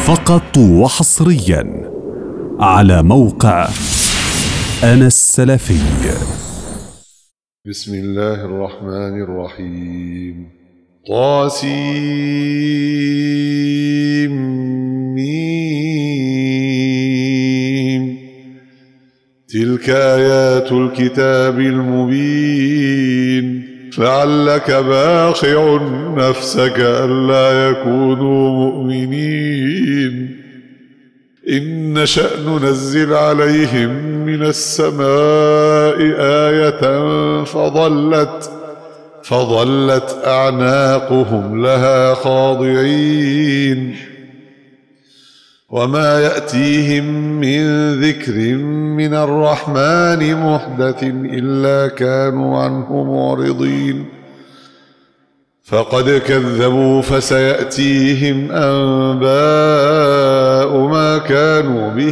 فقط وحصريا على موقع أنا السلفي. بسم الله الرحمن الرحيم. طاسيم. تلك آيات الكتاب المبين. لعلك باخع نفسك ألا يكونوا مؤمنين. إن نشأ ننزل عليهم من السماء آية فظلت أعناقهم لها خاضعين. وما يأتيهم من ذكر من الرحمن محدث إلا كانوا عنه معرضين. فقد كذبوا فسيأتيهم أنباء ما كانوا به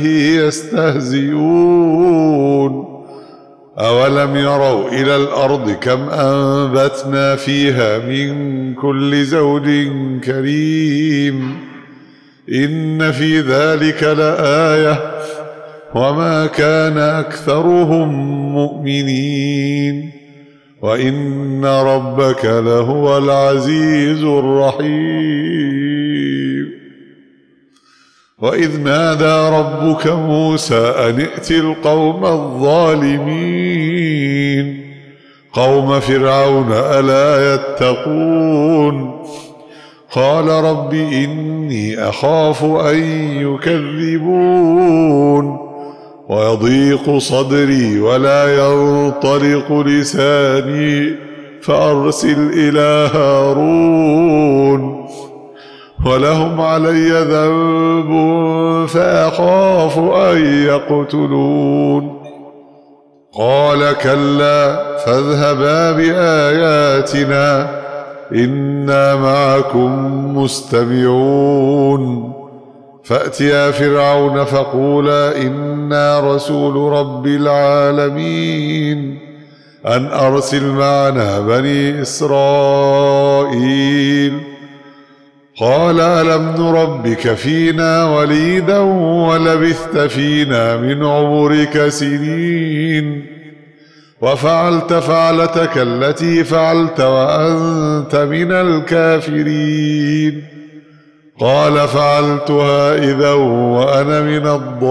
يستهزئون. أولم يروا إلى الأرض كم أنبتنا فيها من كل زوج كريم. إن في ذلك لآية وما كان أكثرهم مؤمنين وإن ربك لهو العزيز الرحيم. وإذ نادى ربك موسى أن ائت القوم الظالمين قوم فرعون ألا يتقون. قال رب إني أخاف أن يكذبون ويضيق صدري ولا ينطلق لساني فأرسل إلى هارون ولهم علي ذنب فأخاف أن يقتلون. قال كلا فاذهبا بآياتنا إنا معكم مستمعون. فأتيا فرعون فقولا إنا رسول رب العالمين أن أرسل معنا بني إسرائيل. قال ألم نربك فينا وليدا ولبثت فينا من عمرك سنين وفعلت فعلتك التي فعلت وأنت من الكافرين. قال فعلتها إذا وأنا من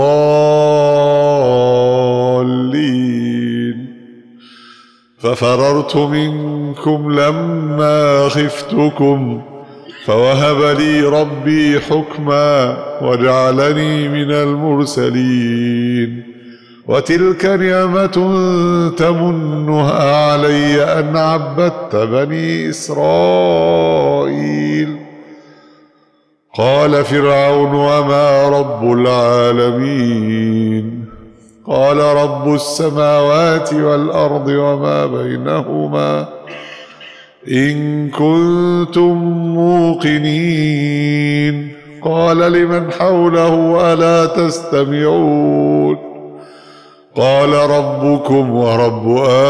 الضالين. ففررت منكم لما خفتكم فوهب لي ربي حكما وجعلني من المرسلين. وتلك نعمة تمنها علي أن عبدت بني إسرائيل. قال فرعون وما رب العالمين. قال رب السماوات والأرض وما بينهما إن كنتم موقنين. قال لمن حوله ألا تستمعون. قال ربكم ورب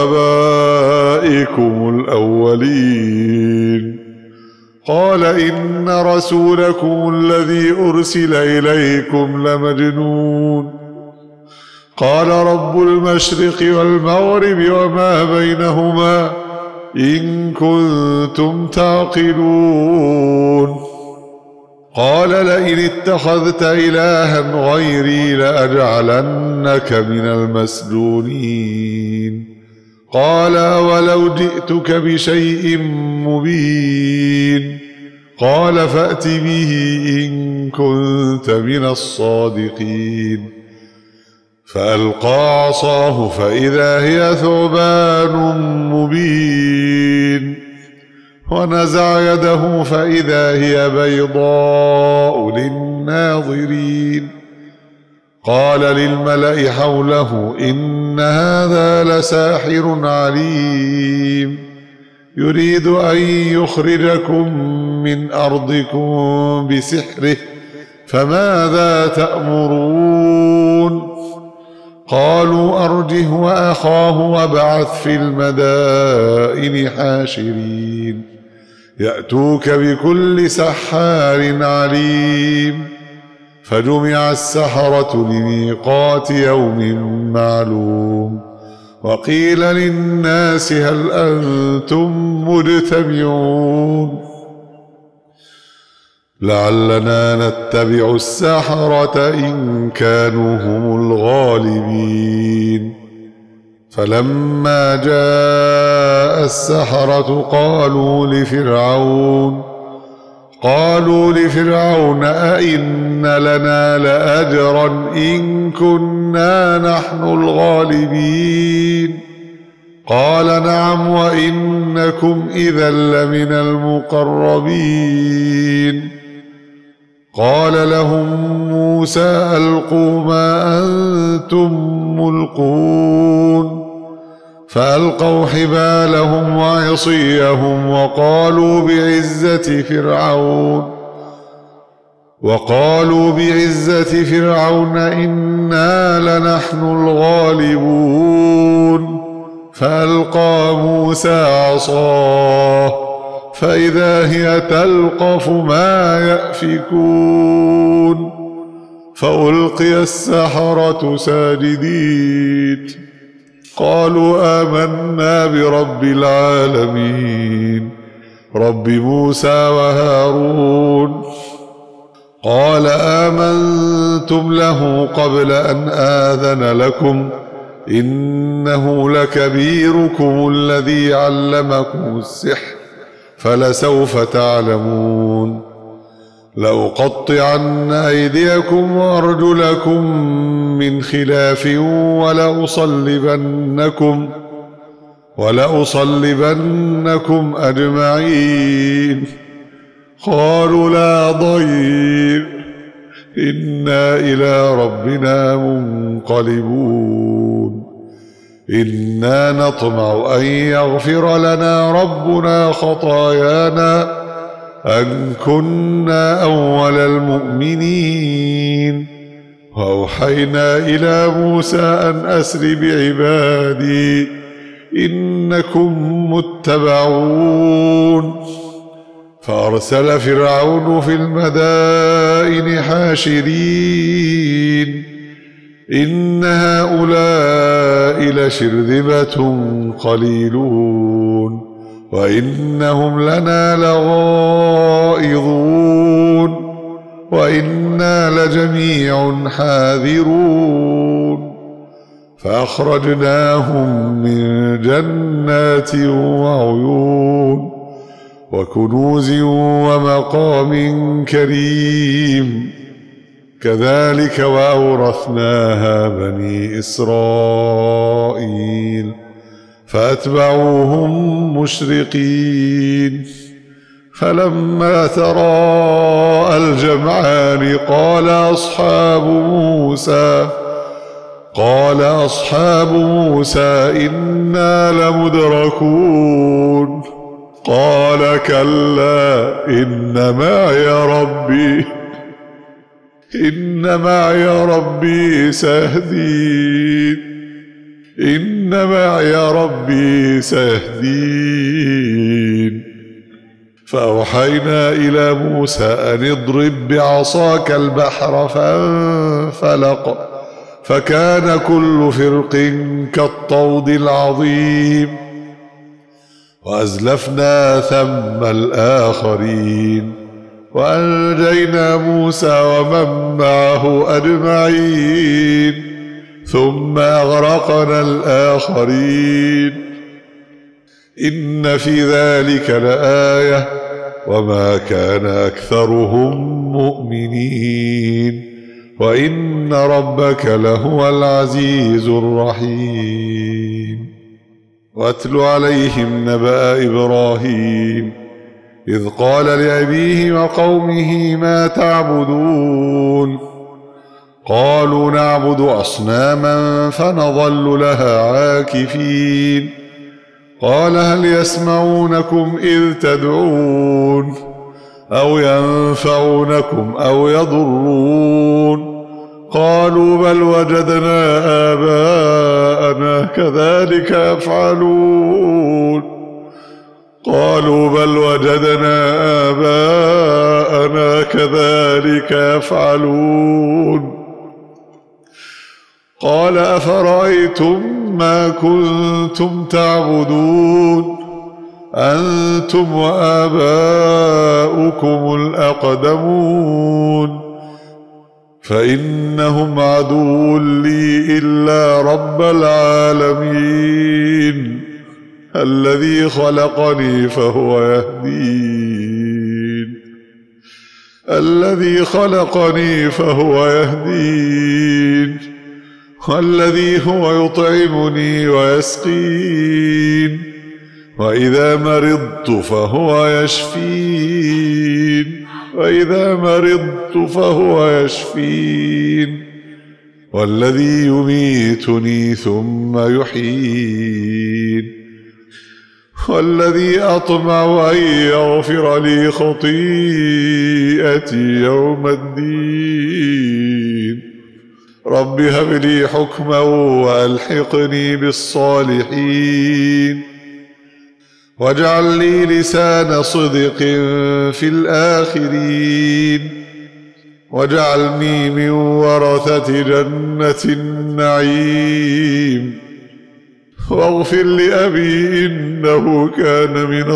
آبائكم الأولين. قال إن رسولكم الذي أرسل إليكم لمجنون. قال رب المشرق والمغرب وما بينهما إن كنتم تعقلون. قال لئن اتخذت إلها غيري لأجعلنك من المسجونين. قال ولو جئتك بشيء مبين. قال فأت به إن كنت من الصادقين. فألقى عصاه فإذا هي ثعبان مبين. ونزع يده فإذا هي بيضاء للناظرين. قال للملأ حوله إن هذا لساحر عليم يريد أن يخرجكم من أرضكم بسحره فماذا تأمرون. قالوا أرجه وأخاه وابعث في المدائن حاشرين يأتوك بكل سحار عليم. فجمع السحرة لميقات يوم معلوم وقيل للناس هل أنتم مجتمعون لعلنا نتبع السحرة إن كانوا هم الغالبين فلما جاء السحرة قالوا لفرعون أئن لنا لأجرا إن كنا نحن الغالبين قال نعم وإنكم إذا لمن المقربين قال لهم موسى ألقوا ما أنتم ملقون فألقوا حبالهم وعصيهم وقالوا بعزة فرعون إنا لنحن الغالبون فألقى موسى عصاه فإذا هي تلقف ما يأفكون فألقي السحرة ساجدين قالوا آمنا برب العالمين رب موسى وهارون قال آمنتم له قبل أن آذن لكم إنه لكبيركم الذي علمكم السحر فلسوف تعلمون لأقطعن أيديكم وأرجلكم من خلاف ولأصلبنكم أجمعين قالوا لا ضير إنا إلى ربنا منقلبون إنا نطمع أن يغفر لنا ربنا خطايانا أن كنا أول المؤمنين وأوحينا إلى موسى أن أسر بعبادي إنكم متبعون فأرسل فرعون في المدائن حاشرين إن هؤلاء لشرذمة قليلون وإنهم لنا لغائظون وإنا لجميع حاذرون فأخرجناهم من جنات وعيون وكنوز ومقام كريم كذلك وأورثناها بني إسرائيل فأتبعوهم مشرقين فلما تراءى الجمعان قال أصحاب موسى إنا لمدركون قال كلا إن معي ربي سيهدين فأوحينا إلى موسى أن اضرب بعصاك البحر فانفلق فكان كل فرق كالطود العظيم وأزلفنا ثم الآخرين وأنجينا موسى ومن معه أجمعين ثم أغرقنا الآخرين إن في ذلك لآية وما كان أكثرهم مؤمنين وإن ربك لهو العزيز الرحيم واتل عليهم نبأ إبراهيم إذ قال لأبيه وقومه ما تعبدون قالوا نعبد أصناما فنظل لها عاكفين قال هل يسمعونكم إذ تدعون أو ينفعونكم أو يضرون قالوا بل وجدنا آباءنا كذلك يفعلون قالوا بل وجدنا آباءنا كذلك يفعلون قال أفرأيتم ما كنتم تعبدون أنتم وآباؤكم الأقدمون فإنهم عدو لي إلا رب العالمين الذي خلقني فهو يهدين والذي هو يطعمني ويسقين وإذا مرضت فهو يشفين والذي يميتني ثم يحيين والذي أطمع أن يغفر لي خطيئتي يوم الدين رب هب لي حكما وألحقني بالصالحين واجعل لي لسان صدق في الآخرين واجعلني من ورثة جنة النعيم واغفر لأبي إنه كان من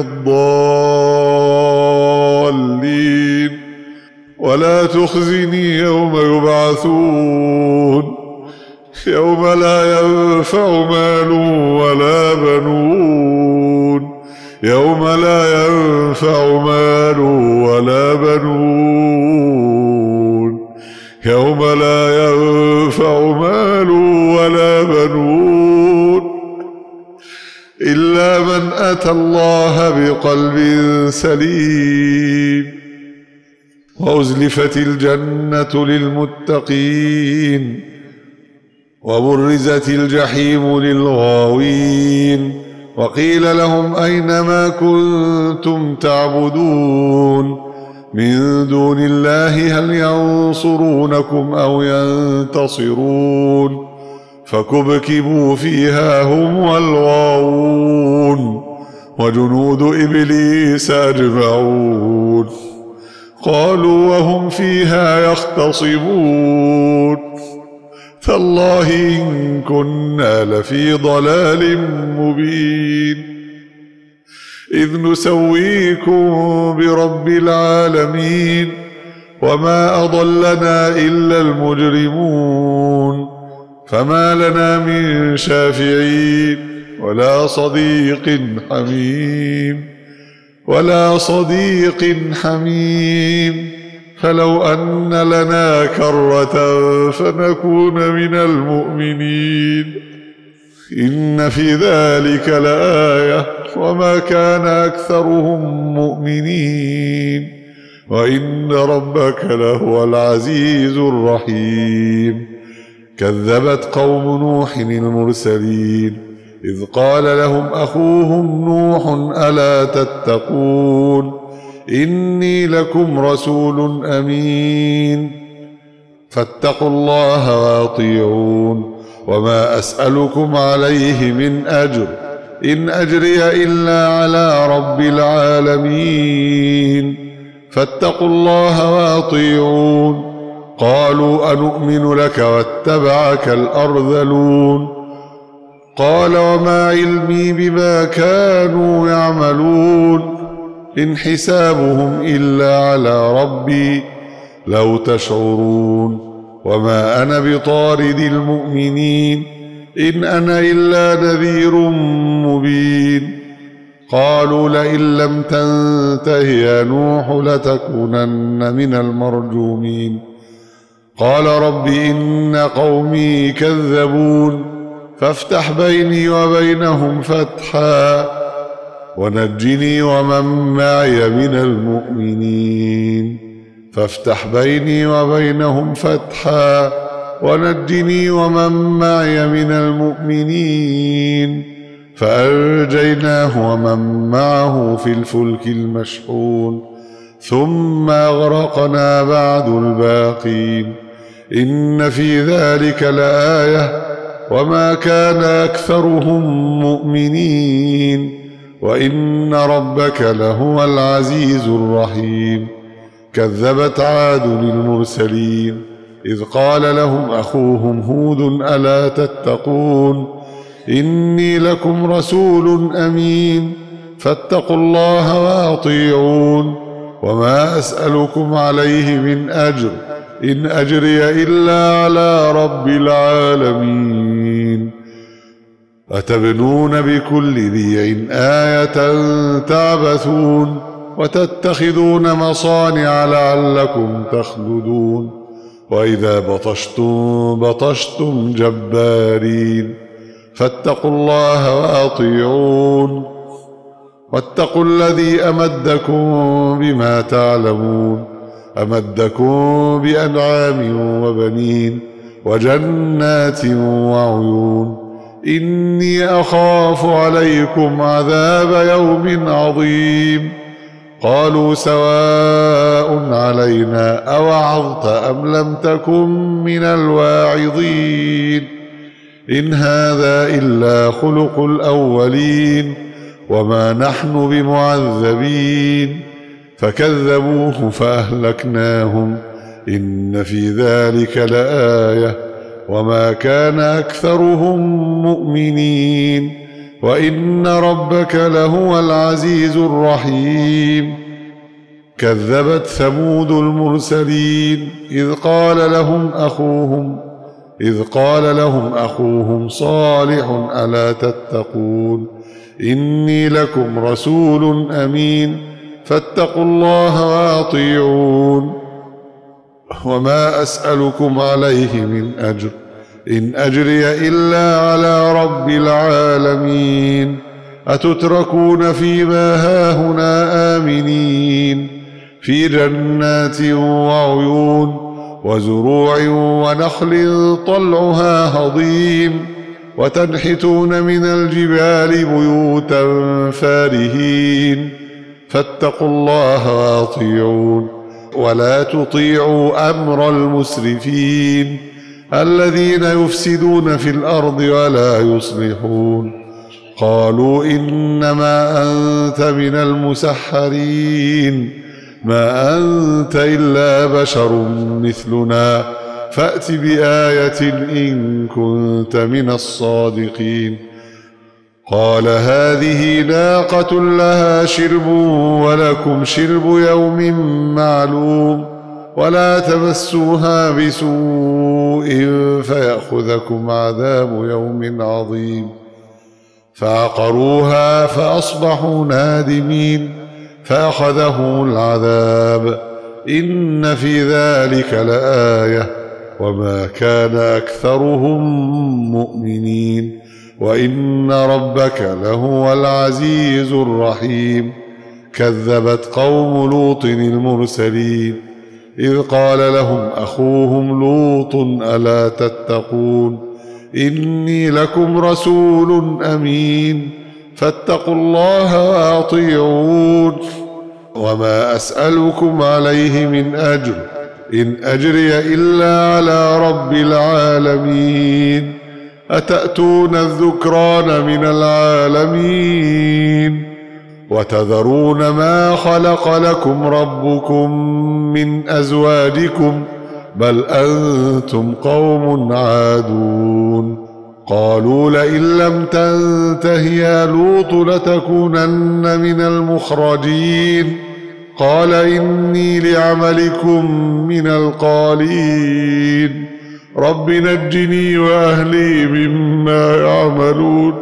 الضالين ولا تخزني يوم يبعثون يوم لا ينفع مال ولا بنون إلا من أتى الله بقلب سليم وأزلفت الجنة للمتقين وبرزت الجحيم للغاوين وقيل لهم أين ما كنتم تعبدون من دون الله هل ينصرونكم أو ينتصرون فكبكبوا فيها هم والغاوون وجنود إبليس أجمعون قالوا وهم فيها يختصمون تالله إن كنا لفي ضلال مبين إذ نسويكم برب العالمين وما أضلنا إلا المجرمون فما لنا من شافعين ولا صديق حميم فلو أن لنا كرة فنكون من المؤمنين إن في ذلك لآية وما كان أكثرهم مؤمنين وإن ربك لهو العزيز الرحيم كذبت قوم نوح المرسلين إذ قال لهم أخوهم نوح ألا تتقون إني لكم رسول أمين فاتقوا الله وأطيعون وما أسألكم عليه من أجر إن أجري إلا على رب العالمين فاتقوا الله وأطيعون قالوا أنؤمن لك واتبعك الأرذلون قال وما علمي بما كانوا يعملون إن حسابهم إلا على ربي لو تشعرون وما أنا بطارد المؤمنين إن أنا إلا نذير مبين قالوا لئن لم تنته يا نوح لتكونن من المرجومين قال رب إن قومي كذبون فافتح بيني وبينهم فتحا ونجني ومن معي من المؤمنين فافتح بيني وبينهم فتحا ونجني ومن معي من المؤمنين فأنجيناه ومن معه في الفلك المشحون ثم أغرقنا بعد الباقين إن في ذلك لآية وما كان أكثرهم مؤمنين وإن ربك لهو العزيز الرحيم. كذبت عاد المرسلين إذ قال لهم أخوهم هود ألا تتقون إني لكم رسول أمين فاتقوا الله وأطيعون وما أسألكم عليه من أجر إن أجري إلا على رب العالمين. أتبنون بكل ريع آية تعبثون وتتخذون مصانع لعلكم تخلدون وإذا بطشتم بطشتم جبارين فاتقوا الله وأطيعون واتقوا الذي أمدكم بما تعلمون أمدكم بأنعام وبنين وجنات وعيون إني أخاف عليكم عذاب يوم عظيم. قالوا سواء علينا أوعظت أم لم تكن من الواعظين إن هذا إلا خلق الأولين وما نحن بمعذبين. فكذبوه فأهلكناهم إن في ذلك لآية وما كان أكثرهم مؤمنين وإن ربك لهو العزيز الرحيم. كذبت ثمود المرسلين إذ قال لهم أخوهم صالح ألا تتقون إني لكم رسول أمين فاتقوا الله وأطيعون وما أسألكم عليه من أجر إن أجري إلا على رب العالمين. أتتركون فيما هاهنا آمنين في جنات وعيون وزروع ونخل طلعها هضيم وتنحتون من الجبال بيوتا فارهين فاتقوا الله وأطيعون ولا تطيعوا أمر المسرفين الذين يفسدون في الأرض ولا يصلحون. قالوا إنما أنت من المسحرين ما أنت إلا بشر مثلنا فأت بآية إن كنت من الصادقين. قال هذه ناقة لها شرب ولكم شرب يوم معلوم ولا تمسوها بسوء فيأخذكم عذاب يوم عظيم. فعقروها فأصبحوا نادمين فأخذهم العذاب إن في ذلك لآية وما كان أكثرهم مؤمنين وإن ربك لهو العزيز الرحيم. كذبت قوم لوط المرسلين إذ قال لهم أخوهم لوط ألا تتقون إني لكم رسول أمين فاتقوا الله وأطيعون وما أسألكم عليه من أجر إن أجري إلا على رب العالمين. أتأتون الذكران من العالمين وتذرون ما خلق لكم ربكم من أزواجكم بل أنتم قوم عادون. قالوا لئن لم تنته يا لوط لتكونن من المخرجين. قال إني لعملكم من القالين رب نجني وأهلي مما يعملون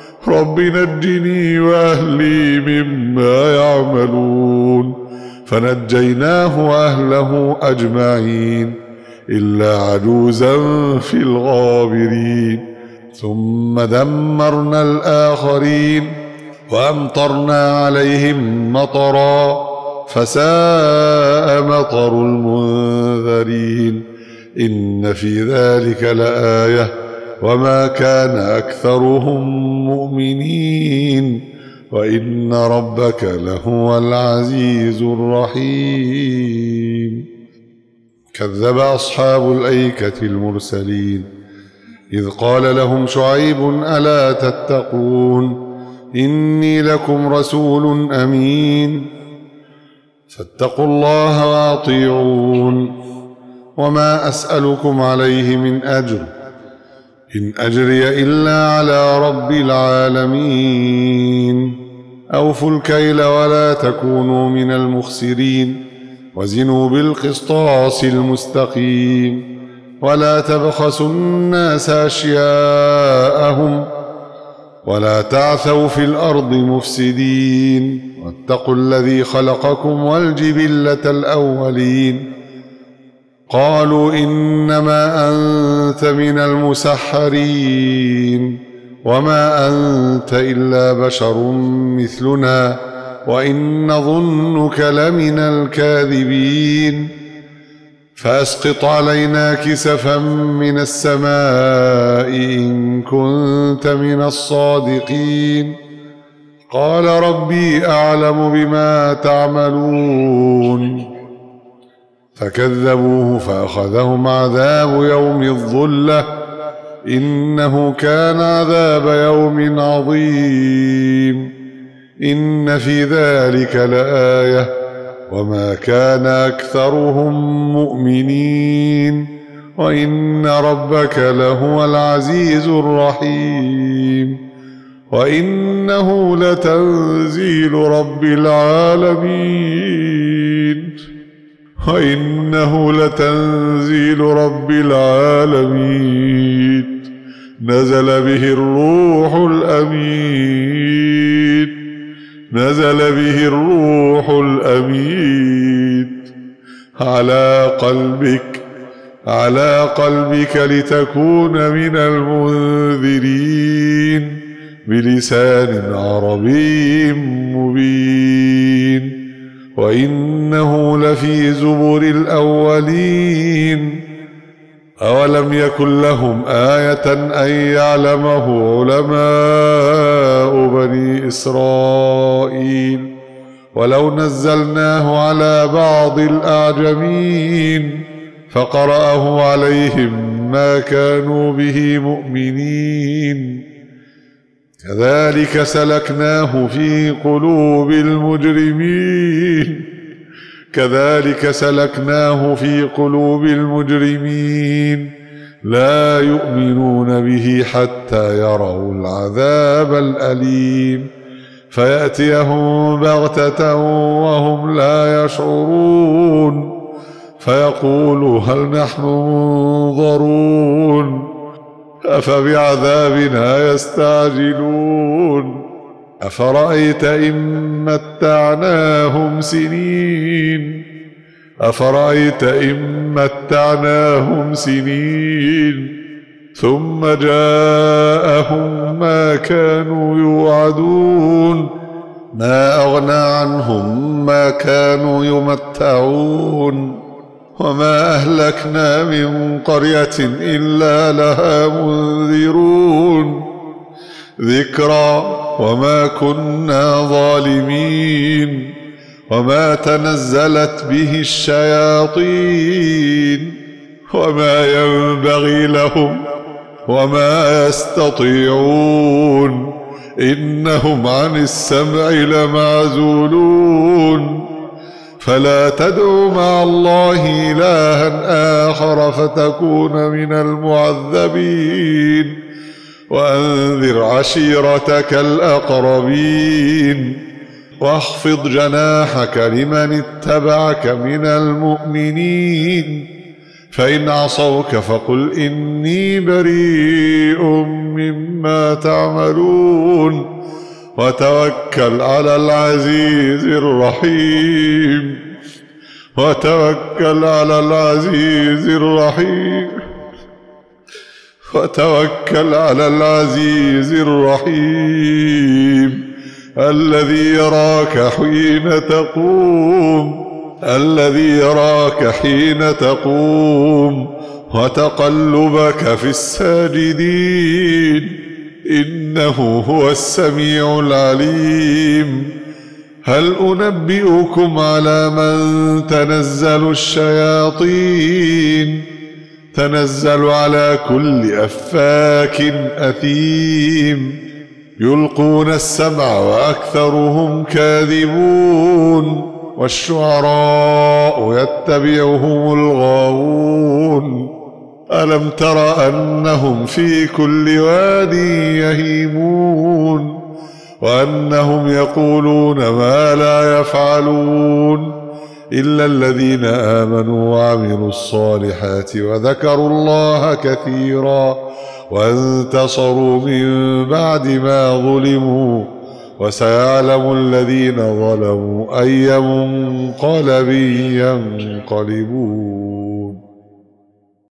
فنجيناه وأهله أجمعين إلا عجوزا في الغابرين. ثم دمرنا الآخرين وأمطرنا عليهم مطرا فساء مطر المنذرين. إن في ذلك لآية وما كان أكثرهم مؤمنين وإن ربك لهو العزيز الرحيم. كذب أصحاب الأيكة المرسلين إذ قال لهم شعيب ألا تتقون إني لكم رسول أمين فاتقوا الله وأطيعون وما أسألكم عليه من أجر إن أجري إلا على رب العالمين أوفوا الكيل ولا تكونوا من المخسرين وزنوا بالقسطاس المستقيم ولا تبخسوا الناس أشياءهم ولا تعثوا في الأرض مفسدين واتقوا الذي خلقكم والجبلة الأولين قالوا إنما أنت من المسحرين وما أنت إلا بشر مثلنا وإن نظنك لمن الكاذبين فأسقط علينا كسفا من السماء إن كنت من الصادقين قال ربي أعلم بما تعملون فكذبوه فأخذهم عذاب يوم الظلة إنه كان عذاب يوم عظيم إن في ذلك لآية وما كان أكثرهم مؤمنين وإن ربك لهو العزيز الرحيم وإنه لتنزيل رب العالمين نزل به الروح الأمين على قلبك لتكون من المنذرين بلسان عربي مبين وإنه لفي زبر الأولين أولم يكن لهم آية أن يعلمه علماء بني إسرائيل ولو نزلناه على بعض الأعجمين فقرأه عليهم ما كانوا به مؤمنين كذلك سلكناه في قلوب المجرمين لا يؤمنون به حتى يروا العذاب الأليم فيأتيهم بغتة وهم لا يشعرون فيقولوا هل نحن منظرون أفبعذابنا يستعجلون أفرأيت إن متعناهم سنين ثم جاءهم ما كانوا يوعدون ما أغنى عنهم ما كانوا يمتعون وما أهلكنا من قرية إلا لها منذرون ذكرى وما كنا ظالمين وما تنزلت به الشياطين وما ينبغي لهم وما يستطيعون إنهم عن السمع لمعزولون فلا تدع مع الله إلها آخر فتكون من المعذبين وأنذر عشيرتك الأقربين واخفض جناحك لمن اتبعك من المؤمنين فإن عصوك فقل إني بريء مما تعملون وتوكل على العزيز الرحيم الذي يراك حين تقوم وتقلبك في الساجدين إنه هو السميع العليم هل أنبئكم على من تنزل الشياطين تنزل على كل أفاك أثيم يلقون السمع وأكثرهم كاذبون والشعراء يتبعهم الغاوون ألم تر أنهم في كل واد يهيمون وأنهم يقولون ما لا يفعلون إلا الذين آمنوا وعملوا الصالحات وذكروا الله كثيرا وانتصروا من بعد ما ظلموا وسيعلم الذين ظلموا أي منقلب ينقلبون.